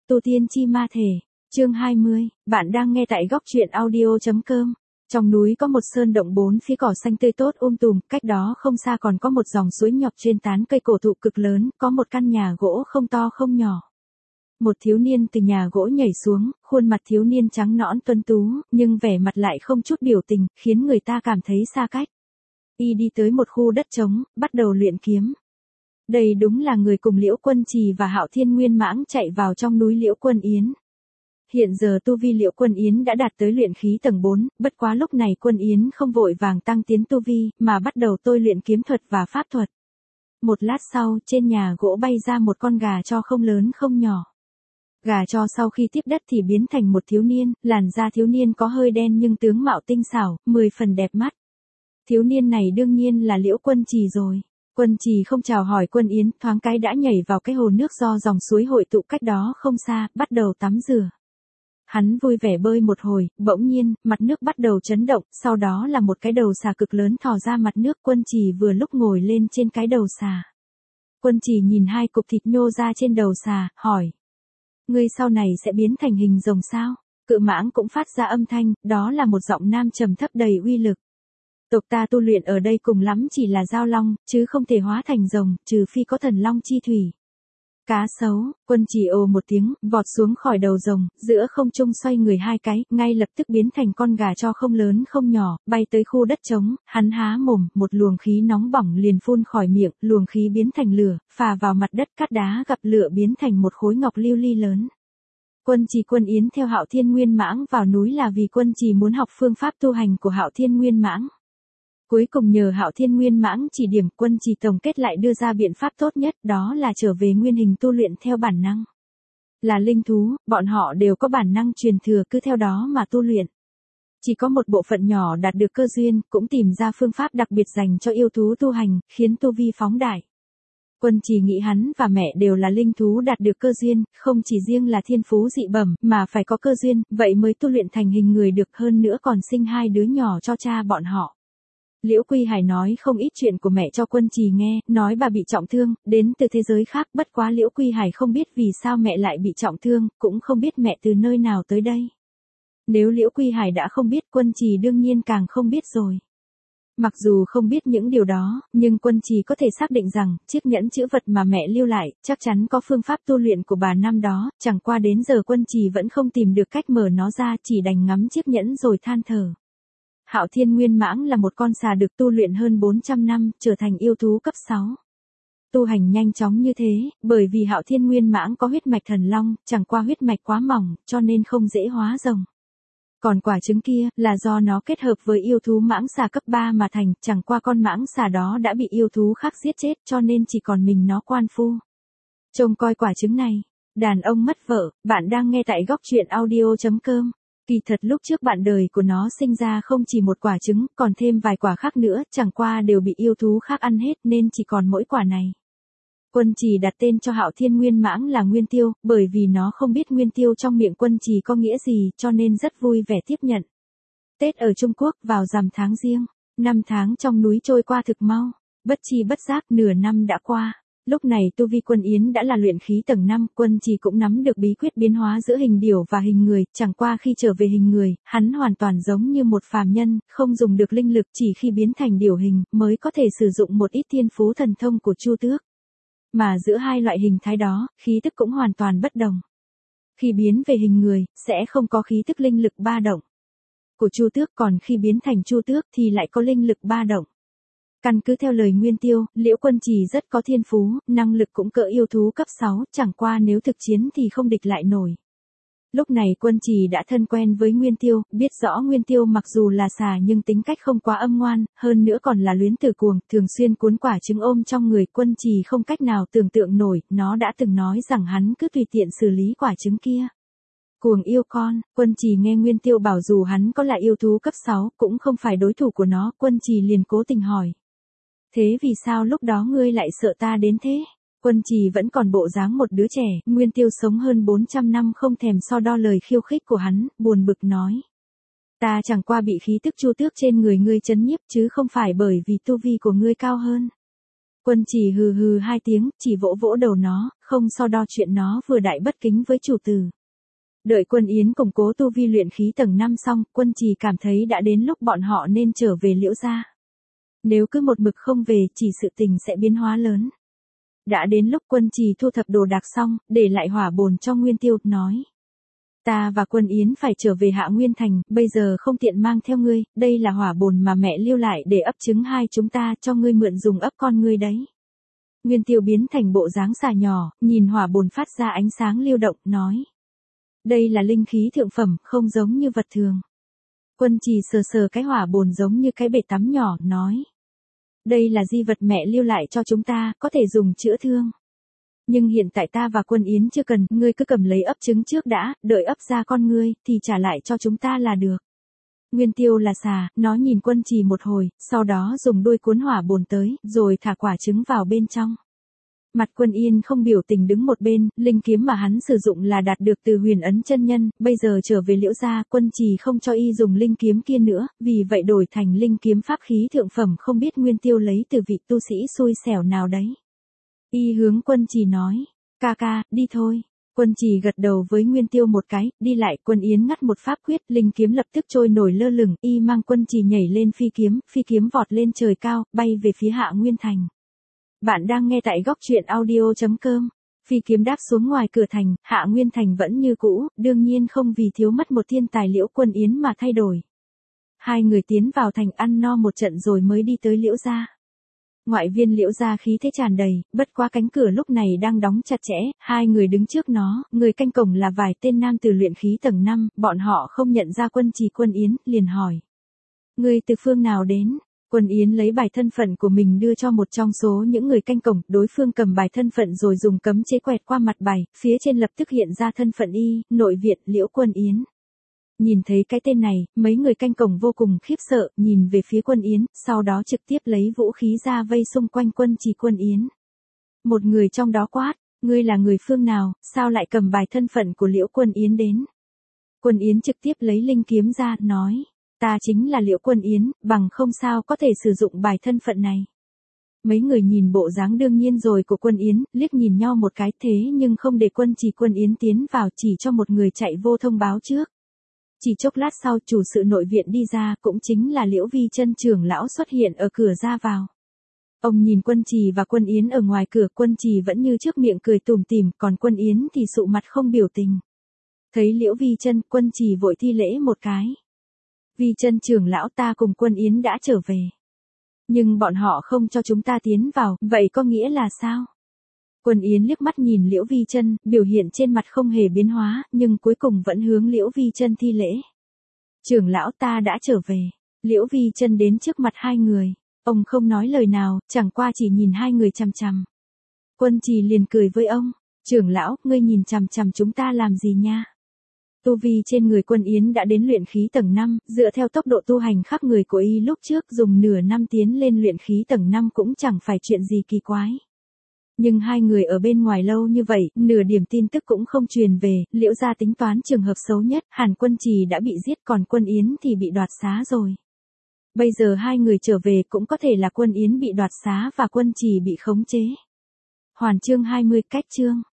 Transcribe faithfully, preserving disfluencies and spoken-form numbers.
Tu tiên chi ma thể, chương hai mươi, bạn đang nghe tại góc truyện audio chấm com. Trong núi có một sơn động bốn phía cỏ xanh tươi tốt um tùm, cách đó không xa còn có một dòng suối nhọc trên tán cây cổ thụ cực lớn, có một căn nhà gỗ không to không nhỏ. Một thiếu niên từ nhà gỗ nhảy xuống, khuôn mặt thiếu niên trắng nõn tuấn tú, nhưng vẻ mặt lại không chút biểu tình, khiến người ta cảm thấy xa cách. Y đi tới một khu đất trống, bắt đầu luyện kiếm. Đây đúng là người cùng Liễu Quân Trì và Hạo Thiên Nguyên Mãng chạy vào trong núi Liễu Quân Yến. Hiện giờ tu vi Liễu Quân Yến đã đạt tới luyện khí tầng bốn, bất quá lúc này Quân Yến không vội vàng tăng tiến tu vi, mà bắt đầu tôi luyện kiếm thuật và pháp thuật. Một lát sau, trên nhà gỗ bay ra một con gà tro không lớn không nhỏ. Gà tro sau khi tiếp đất thì biến thành một thiếu niên, làn da thiếu niên có hơi đen nhưng tướng mạo tinh xảo, mười phần đẹp mắt. Thiếu niên này đương nhiên là Liễu Quân Trì rồi. Quân Trì không chào hỏi Quân Yến, thoáng cái đã nhảy vào cái hồ nước do dòng suối hội tụ cách đó không xa, bắt đầu tắm rửa. Hắn vui vẻ bơi một hồi, bỗng nhiên, mặt nước bắt đầu chấn động, sau đó là một cái đầu xà cực lớn thò ra mặt nước. Quân Trì vừa lúc ngồi lên trên cái đầu xà. Quân Trì nhìn hai cục thịt nhô ra trên đầu xà, hỏi. Ngươi sau này sẽ biến thành hình rồng sao? Cự mãng cũng phát ra âm thanh, đó là một giọng nam trầm thấp đầy uy lực. Tộc ta tu luyện ở đây cùng lắm chỉ là giao long, chứ không thể hóa thành rồng, trừ phi có thần long chi thủy. Cá sấu, Quân Trì ồ một tiếng, vọt xuống khỏi đầu rồng, giữa không trung xoay người hai cái, ngay lập tức biến thành con gà tro không lớn không nhỏ, bay tới khu đất trống, hắn há mồm, một luồng khí nóng bỏng liền phun khỏi miệng, luồng khí biến thành lửa, phà vào mặt đất, cát đá gặp lửa biến thành một khối ngọc lưu ly lớn. Quân Trì Quân Yến theo Hạo Thiên Nguyên Mãng vào núi là vì Quân Trì muốn học phương pháp tu hành của Hạo Thiên Nguyên Mãng. Cuối cùng nhờ Hạo Thiên Nguyên Mãng chỉ điểm, Quân Trì tổng kết lại đưa ra biện pháp tốt nhất, đó là trở về nguyên hình tu luyện theo bản năng. Là linh thú, bọn họ đều có bản năng truyền thừa, cứ theo đó mà tu luyện. Chỉ có một bộ phận nhỏ đạt được cơ duyên, cũng tìm ra phương pháp đặc biệt dành cho yêu thú tu hành, khiến tu vi phóng đại. Quân Trì nghĩ hắn và mẹ đều là linh thú đạt được cơ duyên, không chỉ riêng là thiên phú dị bẩm, mà phải có cơ duyên, vậy mới tu luyện thành hình người được, hơn nữa còn sinh hai đứa nhỏ cho cha bọn họ. Liễu Quy Hải nói không ít chuyện của mẹ cho Quân Trì nghe, nói bà bị trọng thương, đến từ thế giới khác, bất quá Liễu Quy Hải không biết vì sao mẹ lại bị trọng thương, cũng không biết mẹ từ nơi nào tới đây. Nếu Liễu Quy Hải đã không biết, Quân Trì đương nhiên càng không biết rồi. Mặc dù không biết những điều đó, nhưng Quân Trì có thể xác định rằng, chiếc nhẫn chữ vật mà mẹ lưu lại, chắc chắn có phương pháp tu luyện của bà năm đó, chẳng qua đến giờ Quân Trì vẫn không tìm được cách mở nó ra, chỉ đành ngắm chiếc nhẫn rồi than thở. Hạo Thiên Nguyên Mãng là một con xà được tu luyện hơn bốn trăm năm, trở thành yêu thú cấp sáu. Tu hành nhanh chóng như thế, bởi vì Hạo Thiên Nguyên Mãng có huyết mạch thần long, chẳng qua huyết mạch quá mỏng, cho nên không dễ hóa rồng. Còn quả trứng kia, là do nó kết hợp với yêu thú mãng xà cấp ba mà thành, chẳng qua con mãng xà đó đã bị yêu thú khác giết chết, cho nên chỉ còn mình nó quan phu. Trông coi quả trứng này, đàn ông mất vợ, bạn đang nghe tại góc truyện audio chấm com. Kỳ thật lúc trước bạn đời của nó sinh ra không chỉ một quả trứng, còn thêm vài quả khác nữa, chẳng qua đều bị yêu thú khác ăn hết nên chỉ còn mỗi quả này. Quân Trì đặt tên cho Hạo Thiên Nguyên Mãng là Nguyên Tiêu, bởi vì nó không biết Nguyên Tiêu trong miệng Quân Trì có nghĩa gì, cho nên rất vui vẻ tiếp nhận. Tết ở Trung Quốc vào rằm tháng Giêng, năm tháng trong núi trôi qua thực mau, bất chi bất giác nửa năm đã qua. Lúc này tu vi Quân Yến đã là luyện khí tầng năm, Quân Trì cũng nắm được bí quyết biến hóa giữa hình điểu và hình người, chẳng qua khi trở về hình người, hắn hoàn toàn giống như một phàm nhân, không dùng được linh lực, chỉ khi biến thành điểu hình, mới có thể sử dụng một ít thiên phú thần thông của Chu Tước. Mà giữa hai loại hình thái đó, khí tức cũng hoàn toàn bất đồng. Khi biến về hình người, sẽ không có khí tức linh lực ba động của Chu Tước, còn khi biến thành Chu Tước thì lại có linh lực ba động. Căn cứ theo lời Nguyên Tiêu, Liễu Quân Trì rất có thiên phú, năng lực cũng cỡ yêu thú cấp sáu, chẳng qua nếu thực chiến thì không địch lại nổi. Lúc này Quân Trì đã thân quen với Nguyên Tiêu, biết rõ Nguyên Tiêu mặc dù là xà nhưng tính cách không quá âm ngoan, hơn nữa còn là luyến tử cuồng, thường xuyên cuốn quả trứng ôm trong người. Quân Trì không cách nào tưởng tượng nổi, nó đã từng nói rằng hắn cứ tùy tiện xử lý quả trứng kia. Cuồng yêu con, Quân Trì nghe Nguyên Tiêu bảo dù hắn có là yêu thú cấp sáu, cũng không phải đối thủ của nó, Quân Trì liền cố tình hỏi. Thế vì sao lúc đó ngươi lại sợ ta đến thế? Quân Trì vẫn còn bộ dáng một đứa trẻ, Nguyên Tiêu sống hơn bốn trăm năm không thèm so đo lời khiêu khích của hắn, buồn bực nói. Ta chẳng qua bị khí tức Chu Tước trên người ngươi chấn nhiếp chứ không phải bởi vì tu vi của ngươi cao hơn. Quân Trì hừ hừ hai tiếng, chỉ vỗ vỗ đầu nó, không so đo chuyện nó vừa đại bất kính với chủ tử. Đợi Quân Yến củng cố tu vi luyện khí tầng năm xong, Quân Trì cảm thấy đã đến lúc bọn họ nên trở về Liễu gia. Nếu cứ một mực không về, chỉ sự tình sẽ biến hóa lớn. Đã đến lúc Quân Trì thu thập đồ đạc xong, để lại hỏa bồn cho Nguyên Tiêu, nói. Ta và Quân Yến phải trở về Hạ Nguyên Thành, bây giờ không tiện mang theo ngươi, đây là hỏa bồn mà mẹ lưu lại để ấp trứng hai chúng ta, cho ngươi mượn dùng ấp con ngươi đấy. Nguyên Tiêu biến thành bộ dáng xà nhỏ, nhìn hỏa bồn phát ra ánh sáng lưu động, nói. Đây là linh khí thượng phẩm, không giống như vật thường. Quân Trì sờ sờ cái hỏa bồn giống như cái bể tắm nhỏ, nói. Đây là di vật mẹ lưu lại cho chúng ta, có thể dùng chữa thương. Nhưng hiện tại ta và Quân Yến chưa cần, ngươi cứ cầm lấy ấp trứng trước đã, đợi ấp ra con ngươi, thì trả lại cho chúng ta là được. Nguyên Tiêu là xà, nó nhìn Quân Trì một hồi, sau đó dùng đuôi cuốn hỏa bồn tới, rồi thả quả trứng vào bên trong. Mặt Quân Yên không biểu tình đứng một bên, linh kiếm mà hắn sử dụng là đạt được từ Huyền Ấn chân nhân, bây giờ trở về Liễu gia, Quân Trì không cho y dùng linh kiếm kia nữa, vì vậy đổi thành linh kiếm pháp khí thượng phẩm, không biết Nguyên Tiêu lấy từ vị tu sĩ xui xẻo nào đấy. Y hướng Quân Trì nói, ca ca, đi thôi. Quân Trì gật đầu với Nguyên Tiêu một cái, đi lại. Quân Yến ngắt một pháp quyết, linh kiếm lập tức trôi nổi lơ lửng, y mang Quân Trì nhảy lên phi kiếm, phi kiếm vọt lên trời cao, bay về phía Hạ Nguyên Thành. Bạn đang nghe tại góc truyện audio chấm com. Phi kiếm đáp xuống ngoài cửa thành, Hạ Nguyên Thành vẫn như cũ, đương nhiên không vì thiếu mất một thiên tài Liễu Quân Yến mà thay đổi. Hai người tiến vào thành ăn no một trận rồi mới đi tới Liễu gia. Ngoại viên Liễu gia khí thế tràn đầy, bất quá cánh cửa lúc này đang đóng chặt chẽ, hai người đứng trước nó, người canh cổng là vài tên nam từ luyện khí tầng năm, bọn họ không nhận ra Quân Trì Quân Yến, liền hỏi. Người từ phương nào đến? Quân Yến lấy bài thân phận của mình đưa cho một trong số những người canh cổng, đối phương cầm bài thân phận rồi dùng cấm chế quẹt qua mặt bài, phía trên lập tức hiện ra thân phận y, nội viện Liễu Quân Yến. Nhìn thấy cái tên này, mấy người canh cổng vô cùng khiếp sợ, nhìn về phía Quân Yến, sau đó trực tiếp lấy vũ khí ra vây xung quanh Quân Trì Quân Yến. Một người trong đó quát, ngươi là người phương nào, sao lại cầm bài thân phận của Liễu Quân Yến đến? Quân Yến trực tiếp lấy linh kiếm ra, nói, ta chính là Liễu Quân Yến, bằng không sao có thể sử dụng bài thân phận này. Mấy người nhìn bộ dáng đương nhiên rồi của Quân Yến, liếc nhìn nhau một cái, thế nhưng không để Quân Trì Quân Yến tiến vào, chỉ cho một người chạy vô thông báo trước. Chỉ chốc lát sau, chủ sự nội viện đi ra, cũng chính là Liễu Vi Chân trưởng lão xuất hiện ở cửa ra vào. Ông nhìn Quân Trì và Quân Yến ở ngoài cửa, Quân Trì vẫn như trước miệng cười tủm tỉm, còn Quân Yến thì sụ mặt không biểu tình. Thấy Liễu Vi Chân, Quân Trì vội thi lễ một cái. Vi Chân trưởng lão, ta cùng Quân Yến đã trở về. Nhưng bọn họ không cho chúng ta tiến vào, vậy có nghĩa là sao? Quân Yến liếc mắt nhìn Liễu Vi Chân, biểu hiện trên mặt không hề biến hóa, nhưng cuối cùng vẫn hướng Liễu Vi Chân thi lễ. Trưởng lão, ta đã trở về. Liễu Vi Chân đến trước mặt hai người. Ông không nói lời nào, chẳng qua chỉ nhìn hai người chằm chằm. Quân Trì liền cười với ông. Trưởng lão, ngươi nhìn chằm chằm chúng ta làm gì nha? Tu vi trên người Quân Yến đã đến luyện khí tầng năm, dựa theo tốc độ tu hành khắp người của y lúc trước, dùng nửa năm tiến lên luyện khí tầng năm cũng chẳng phải chuyện gì kỳ quái. Nhưng hai người ở bên ngoài lâu như vậy, nửa điểm tin tức cũng không truyền về, Liễu gia tính toán trường hợp xấu nhất, hẳn Quân Trì đã bị giết, còn Quân Yến thì bị đoạt xá rồi. Bây giờ hai người trở về cũng có thể là Quân Yến bị đoạt xá và Quân Trì bị khống chế. Hoàn chương hai mươi, cách chương.